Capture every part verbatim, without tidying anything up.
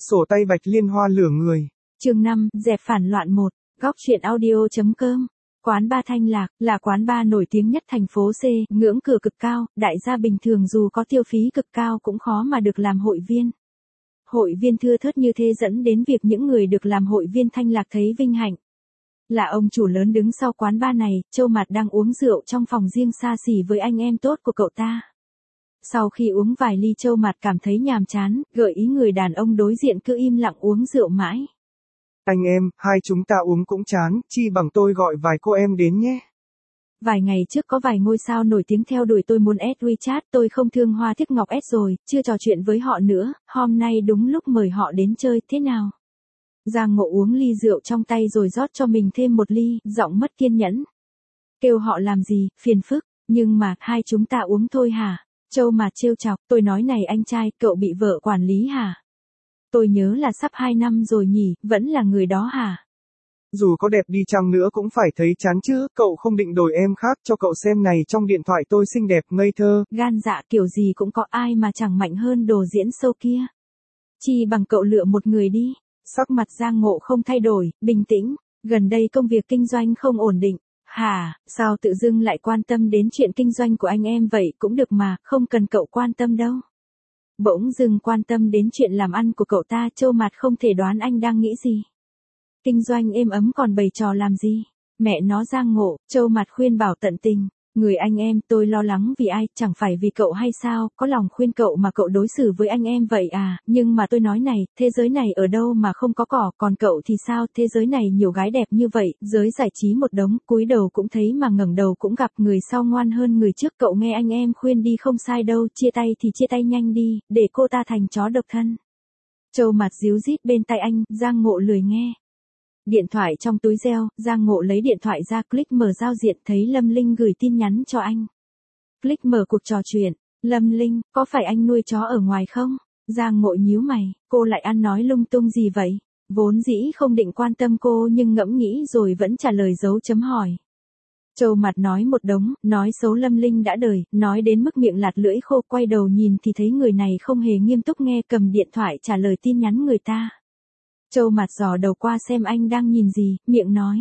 Sổ tay Bạch Liên Hoa lửa người. Chương năm, dẹp phản loạn một, góc truyện audio.com. Quán ba Thanh Lạc, là quán ba nổi tiếng nhất thành phố C, ngưỡng cửa cực cao, đại gia bình thường dù có tiêu phí cực cao cũng khó mà được làm hội viên. Hội viên thưa thớt như thế dẫn đến việc những người được làm hội viên Thanh Lạc thấy vinh hạnh. Là ông chủ lớn đứng sau quán ba này, Châu Mạt đang uống rượu trong phòng riêng xa xỉ với anh em tốt của cậu ta. Sau khi uống vài ly, Châu Mạt cảm thấy nhàm chán, gợi ý người đàn ông đối diện cứ im lặng uống rượu mãi. Anh em, hai chúng ta uống cũng chán, chi bằng tôi gọi vài cô em đến nhé. Vài ngày trước có vài ngôi sao nổi tiếng theo đuổi tôi muốn add WeChat, tôi không thương hoa tiếc ngọc add rồi, chưa trò chuyện với họ nữa, hôm nay đúng lúc mời họ đến chơi, thế nào? Giang Ngộ uống ly rượu trong tay rồi rót cho mình thêm một ly, giọng mất kiên nhẫn. Kêu họ làm gì, phiền phức, nhưng mà, hai chúng ta uống thôi hả? Châu Mạt trêu chọc, tôi nói này anh trai, cậu bị vợ quản lý hả? Tôi nhớ là sắp hai năm rồi nhỉ, vẫn là người đó hả? Dù có đẹp đi chăng nữa cũng phải thấy chán chứ, cậu không định đổi em khác cho cậu xem này, trong điện thoại tôi xinh đẹp ngây thơ. Gan dạ kiểu gì cũng có, ai mà chẳng mạnh hơn đồ diễn show kia. Chi bằng cậu lựa một người đi. Sắc mặt Giang Ngộ không thay đổi, bình tĩnh, gần đây công việc kinh doanh không ổn định. Hả, sao tự dưng lại quan tâm đến chuyện kinh doanh của anh em vậy, cũng được mà, không cần cậu quan tâm đâu. Bỗng dưng quan tâm đến chuyện làm ăn của cậu ta, Châu Mạt không thể đoán anh đang nghĩ gì. Kinh doanh êm ấm còn bày trò làm gì? Mẹ nó Giang Ngộ, Châu Mạt khuyên bảo tận tình. Người anh em, tôi lo lắng vì ai, chẳng phải vì cậu hay sao, có lòng khuyên cậu mà cậu đối xử với anh em vậy à, nhưng mà tôi nói này, thế giới này ở đâu mà không có cỏ, còn cậu thì sao, thế giới này nhiều gái đẹp như vậy, giới giải trí một đống, cúi đầu cũng thấy mà ngẩng đầu cũng gặp, người sau ngoan hơn người trước, cậu nghe anh em khuyên đi không sai đâu, chia tay thì chia tay nhanh đi, để cô ta thành chó độc thân. Châu Mạt díu dít bên tai anh, Giang Ngộ lười nghe. Điện thoại trong túi reo, Giang Ngộ lấy điện thoại ra, click mở giao diện, thấy Lâm Linh gửi tin nhắn cho anh. Click mở cuộc trò chuyện, Lâm Linh, có phải anh nuôi chó ở ngoài không? Giang Ngộ nhíu mày, cô lại ăn nói lung tung gì vậy? Vốn dĩ không định quan tâm cô nhưng ngẫm nghĩ rồi vẫn trả lời dấu chấm hỏi. Châu Mạt nói một đống, nói xấu Lâm Linh đã đời, nói đến mức miệng lạt lưỡi khô, quay đầu nhìn thì thấy người này không hề nghiêm túc nghe, cầm điện thoại trả lời tin nhắn người ta. Châu Mạt dò đầu qua xem anh đang nhìn gì, miệng nói.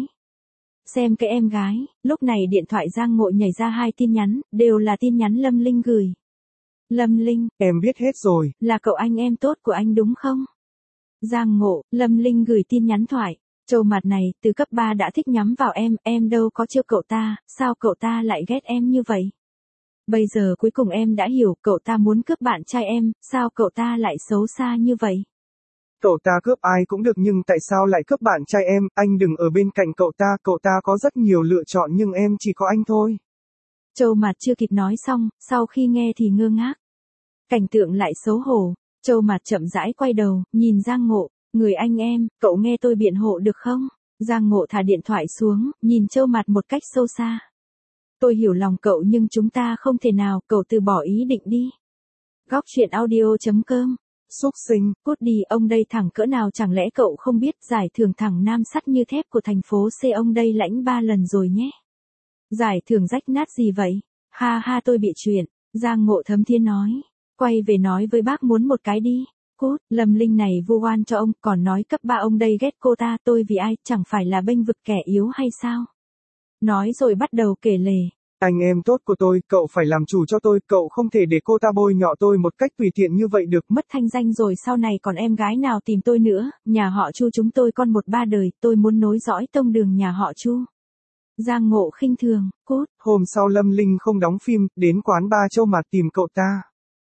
Xem cái em gái, lúc này điện thoại Giang Ngộ nhảy ra hai tin nhắn, đều là tin nhắn Lâm Linh gửi. Lâm Linh, em biết hết rồi. Là cậu anh em tốt của anh đúng không? Giang Ngộ, Lâm Linh gửi tin nhắn thoại. Châu Mạt này, từ cấp ba đã thích nhắm vào em, em đâu có trêu cậu ta, sao cậu ta lại ghét em như vậy? Bây giờ cuối cùng em đã hiểu, cậu ta muốn cướp bạn trai em, sao cậu ta lại xấu xa như vậy? Cậu ta cướp ai cũng được nhưng tại sao lại cướp bạn trai em, anh đừng ở bên cạnh cậu ta, cậu ta có rất nhiều lựa chọn nhưng em chỉ có anh thôi. Châu Mạt chưa kịp nói xong, sau khi nghe thì ngơ ngác. Cảnh tượng lại xấu hổ, Châu Mạt chậm rãi quay đầu, nhìn Giang Ngộ, người anh em, cậu nghe tôi biện hộ được không? Giang Ngộ thả điện thoại xuống, nhìn Châu Mạt một cách sâu xa. Tôi hiểu lòng cậu nhưng chúng ta không thể nào, cậu từ bỏ ý định đi. Góc truyện audio.com. Xúc sinh, cút đi, ông đây thẳng cỡ nào, chẳng lẽ cậu không biết giải thưởng thẳng nam sắt như thép của thành phố C ông đây lãnh ba lần rồi nhé. Giải thưởng rách nát gì vậy? Ha ha, tôi bị chuyện. Giang Ngộ thấm thiên nói. Quay về nói với bác muốn một cái đi. Cút, Lâm Linh này vu oan cho ông, còn nói cấp ba ông đây ghét cô ta, tôi vì ai, chẳng phải là bênh vực kẻ yếu hay sao? Nói rồi bắt đầu kể lể. Anh em tốt của tôi, cậu phải làm chủ cho tôi, cậu không thể để cô ta bôi nhọ tôi một cách tùy tiện như vậy được. Mất thanh danh rồi, sau này còn em gái nào tìm tôi nữa, nhà họ Chu chúng tôi con một ba đời, tôi muốn nối dõi tông đường nhà họ Chu. Giang Ngộ khinh thường, cút. Hôm sau Lâm Linh không đóng phim, đến quán ba Châu Mạt tìm cậu ta.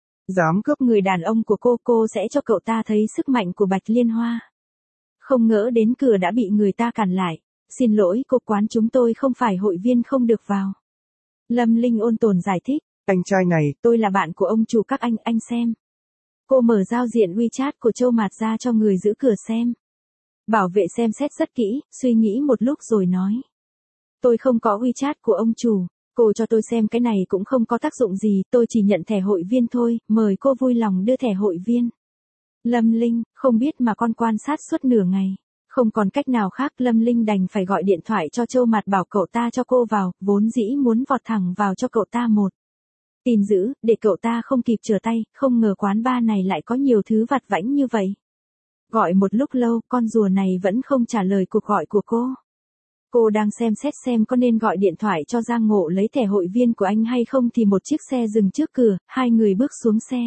Dám cướp người đàn ông của cô, cô sẽ cho cậu ta thấy sức mạnh của Bạch Liên Hoa. Không ngỡ đến cửa đã bị người ta cản lại. Xin lỗi cô, quán chúng tôi không phải hội viên không được vào. Lâm Linh ôn tồn giải thích. Anh trai này, tôi là bạn của ông chủ các anh, anh xem. Cô mở giao diện WeChat của Châu Mạt ra cho người giữ cửa xem. Bảo vệ xem xét rất kỹ, suy nghĩ một lúc rồi nói. Tôi không có WeChat của ông chủ, cô cho tôi xem cái này cũng không có tác dụng gì, tôi chỉ nhận thẻ hội viên thôi, mời cô vui lòng đưa thẻ hội viên. Lâm Linh, không biết mà con quan sát suốt nửa ngày. Không còn cách nào khác, Lâm Linh đành phải gọi điện thoại cho Châu Mạt bảo cậu ta cho cô vào, vốn dĩ muốn vọt thẳng vào cho cậu ta một tin dữ, để cậu ta không kịp trở tay, không ngờ quán ba này lại có nhiều thứ vặt vãnh như vậy. Gọi một lúc lâu, con rùa này vẫn không trả lời cuộc gọi của cô. Cô đang xem xét xem có nên gọi điện thoại cho Giang Ngộ lấy thẻ hội viên của anh hay không thì một chiếc xe dừng trước cửa, hai người bước xuống xe.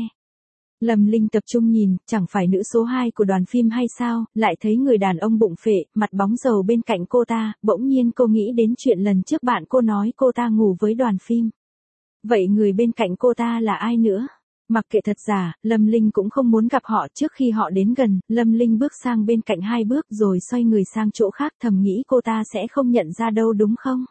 Lâm Linh tập trung nhìn, chẳng phải nữ số hai của đoàn phim hay sao, lại thấy người đàn ông bụng phệ, mặt bóng dầu bên cạnh cô ta, bỗng nhiên cô nghĩ đến chuyện lần trước bạn cô nói cô ta ngủ với đoàn phim. Vậy người bên cạnh cô ta là ai nữa? Mặc kệ thật giả, Lâm Linh cũng không muốn gặp họ. Trước khi họ đến gần, Lâm Linh bước sang bên cạnh hai bước rồi xoay người sang chỗ khác, thầm nghĩ cô ta sẽ không nhận ra đâu đúng không?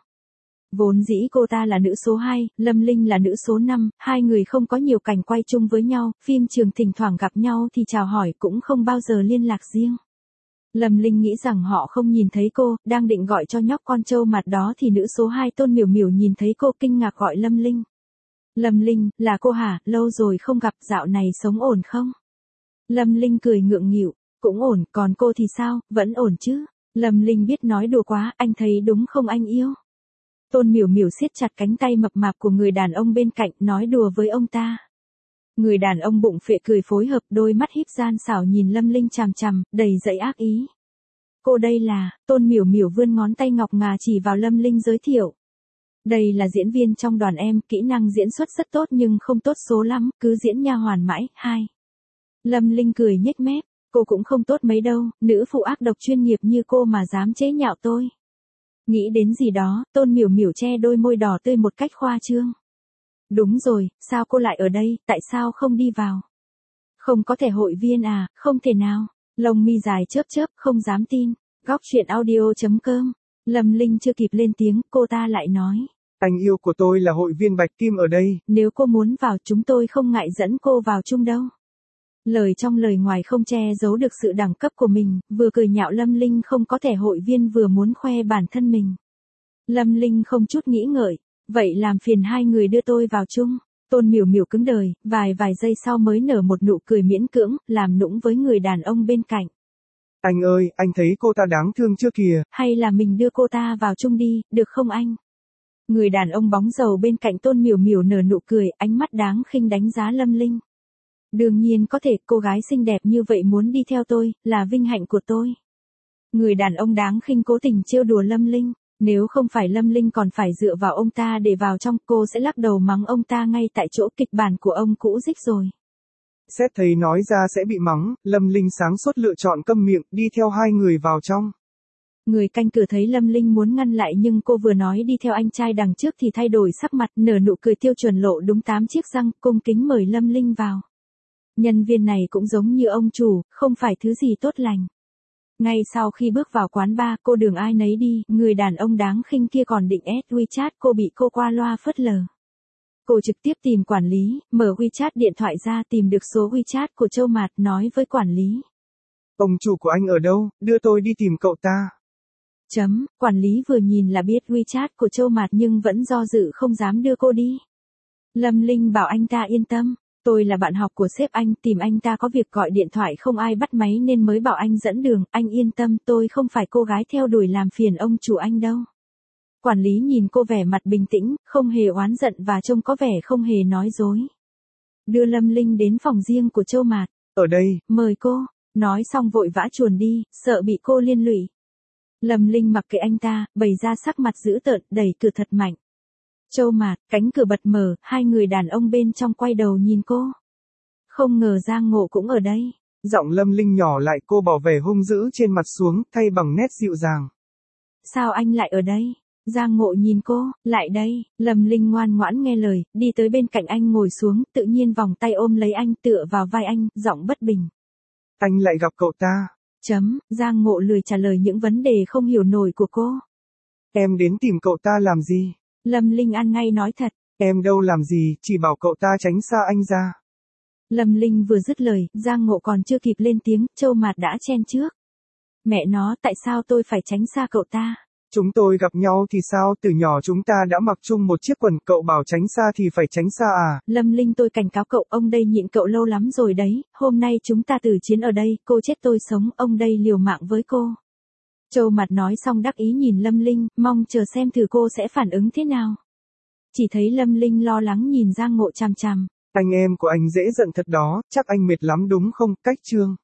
Vốn dĩ cô ta là nữ số hai, Lâm Linh là nữ số năm, hai người không có nhiều cảnh quay chung với nhau, phim trường thỉnh thoảng gặp nhau thì chào hỏi cũng không bao giờ liên lạc riêng. Lâm Linh nghĩ rằng họ không nhìn thấy cô, đang định gọi cho nhóc con trâu mặt đó thì nữ số hai Tôn Miểu Miểu nhìn thấy cô kinh ngạc gọi Lâm Linh. Lâm Linh, là cô hả, lâu rồi không gặp, dạo này sống ổn không? Lâm Linh cười ngượng nghịu, cũng ổn, còn cô thì sao, vẫn ổn chứ? Lâm Linh biết nói đùa quá, anh thấy đúng không anh yêu? Tôn Miểu Miểu siết chặt cánh tay mập mạp của người đàn ông bên cạnh, nói đùa với ông ta. Người đàn ông bụng phệ cười phối hợp, đôi mắt híp gian xảo nhìn Lâm Linh chằm chằm, đầy dẫy ác ý. Cô đây là, Tôn Miểu Miểu vươn ngón tay ngọc ngà chỉ vào Lâm Linh giới thiệu. Đây là diễn viên trong đoàn em, kỹ năng diễn xuất rất tốt nhưng không tốt số lắm, cứ diễn nha hoàn mãi. Hai. Lâm Linh cười nhếch mép, cô cũng không tốt mấy đâu, nữ phụ ác độc chuyên nghiệp như cô mà dám chế nhạo tôi. Nghĩ đến gì đó, Tôn Miểu Miểu che đôi môi đỏ tươi một cách khoa trương. Đúng rồi, sao cô lại ở đây, tại sao không đi vào? Không có thẻ hội viên à, không thể nào. Lông mi dài chớp chớp, không dám tin. Góc truyện audio chấm com. Lâm Linh chưa kịp lên tiếng, cô ta lại nói. Anh yêu của tôi là hội viên Bạch Kim ở đây. Nếu cô muốn vào chúng tôi không ngại dẫn cô vào chung đâu. Lời trong lời ngoài không che giấu được sự đẳng cấp của mình, vừa cười nhạo Lâm Linh không có thẻ hội viên vừa muốn khoe bản thân mình. Lâm Linh không chút nghĩ ngợi, vậy làm phiền hai người đưa tôi vào chung. Tôn Miểu Miểu cứng đời, vài vài giây sau mới nở một nụ cười miễn cưỡng, làm nũng với người đàn ông bên cạnh. Anh ơi, anh thấy cô ta đáng thương chưa kìa. Hay là mình đưa cô ta vào chung đi, được không anh? Người đàn ông bóng dầu bên cạnh Tôn Miểu Miểu nở nụ cười, ánh mắt đáng khinh đánh giá Lâm Linh. Đương nhiên có thể, cô gái xinh đẹp như vậy muốn đi theo tôi, là vinh hạnh của tôi. Người đàn ông đáng khinh cố tình trêu đùa Lâm Linh. Nếu không phải Lâm Linh còn phải dựa vào ông ta để vào trong, cô sẽ lắc đầu mắng ông ta ngay tại chỗ, kịch bản của ông cũ dích rồi. Xét thấy nói ra sẽ bị mắng, Lâm Linh sáng suốt lựa chọn câm miệng, đi theo hai người vào trong. Người canh cửa thấy Lâm Linh muốn ngăn lại nhưng cô vừa nói đi theo anh trai đằng trước thì thay đổi sắc mặt, nở nụ cười tiêu chuẩn lộ đúng tám chiếc răng, cung kính mời Lâm Linh vào. Nhân viên này cũng giống như ông chủ, không phải thứ gì tốt lành. Ngay sau khi bước vào quán bar, cô đường ai nấy đi, người đàn ông đáng khinh kia còn định add WeChat cô bị cô qua loa phớt lờ. Cô trực tiếp tìm quản lý, mở WeChat điện thoại ra tìm được số WeChat của Châu Mạt, nói với quản lý. Ông chủ của anh ở đâu, đưa tôi đi tìm cậu ta. Chấm, quản lý vừa nhìn là biết WeChat của Châu Mạt nhưng vẫn do dự không dám đưa cô đi. Lâm Linh bảo anh ta yên tâm. Tôi là bạn học của sếp anh, tìm anh ta có việc gọi điện thoại không ai bắt máy nên mới bảo anh dẫn đường, anh yên tâm, tôi không phải cô gái theo đuổi làm phiền ông chủ anh đâu. Quản lý nhìn cô vẻ mặt bình tĩnh, không hề oán giận và trông có vẻ không hề nói dối. Đưa Lâm Linh đến phòng riêng của Châu Mạt. Ở đây, mời cô, nói xong vội vã chuồn đi, sợ bị cô liên lụy. Lâm Linh mặc kệ anh ta, bày ra sắc mặt dữ tợn, đẩy cửa thật mạnh. Châu Mạt, cánh cửa bật mở, hai người đàn ông bên trong quay đầu nhìn cô. Không ngờ Giang Ngộ cũng ở đây. Giọng Lâm Linh nhỏ lại, cô bỏ vẻ hung dữ trên mặt xuống, thay bằng nét dịu dàng. Sao anh lại ở đây? Giang Ngộ nhìn cô, lại đây. Lâm Linh ngoan ngoãn nghe lời, đi tới bên cạnh anh ngồi xuống, tự nhiên vòng tay ôm lấy anh, tựa vào vai anh, giọng bất bình. Anh lại gặp cậu ta. Chấm, Giang Ngộ lười trả lời những vấn đề không hiểu nổi của cô. Em đến tìm cậu ta làm gì? Lâm Linh ăn ngay nói thật. Em đâu làm gì, chỉ bảo cậu ta tránh xa anh ra. Lâm Linh vừa dứt lời, Giang Ngộ còn chưa kịp lên tiếng, Châu Mạt đã chen trước. Mẹ nó, tại sao tôi phải tránh xa cậu ta? Chúng tôi gặp nhau thì sao, từ nhỏ chúng ta đã mặc chung một chiếc quần, cậu bảo tránh xa thì phải tránh xa à? Lâm Linh, tôi cảnh cáo cậu, ông đây nhịn cậu lâu lắm rồi đấy, hôm nay chúng ta tử chiến ở đây, cô chết tôi sống, ông đây liều mạng với cô. Châu Mạt nói xong đắc ý nhìn Lâm Linh, mong chờ xem thử cô sẽ phản ứng thế nào. Chỉ thấy Lâm Linh lo lắng nhìn Giang Ngộ chằm chằm. Anh em của anh dễ giận thật đó, chắc anh mệt lắm đúng không, Cách Trương?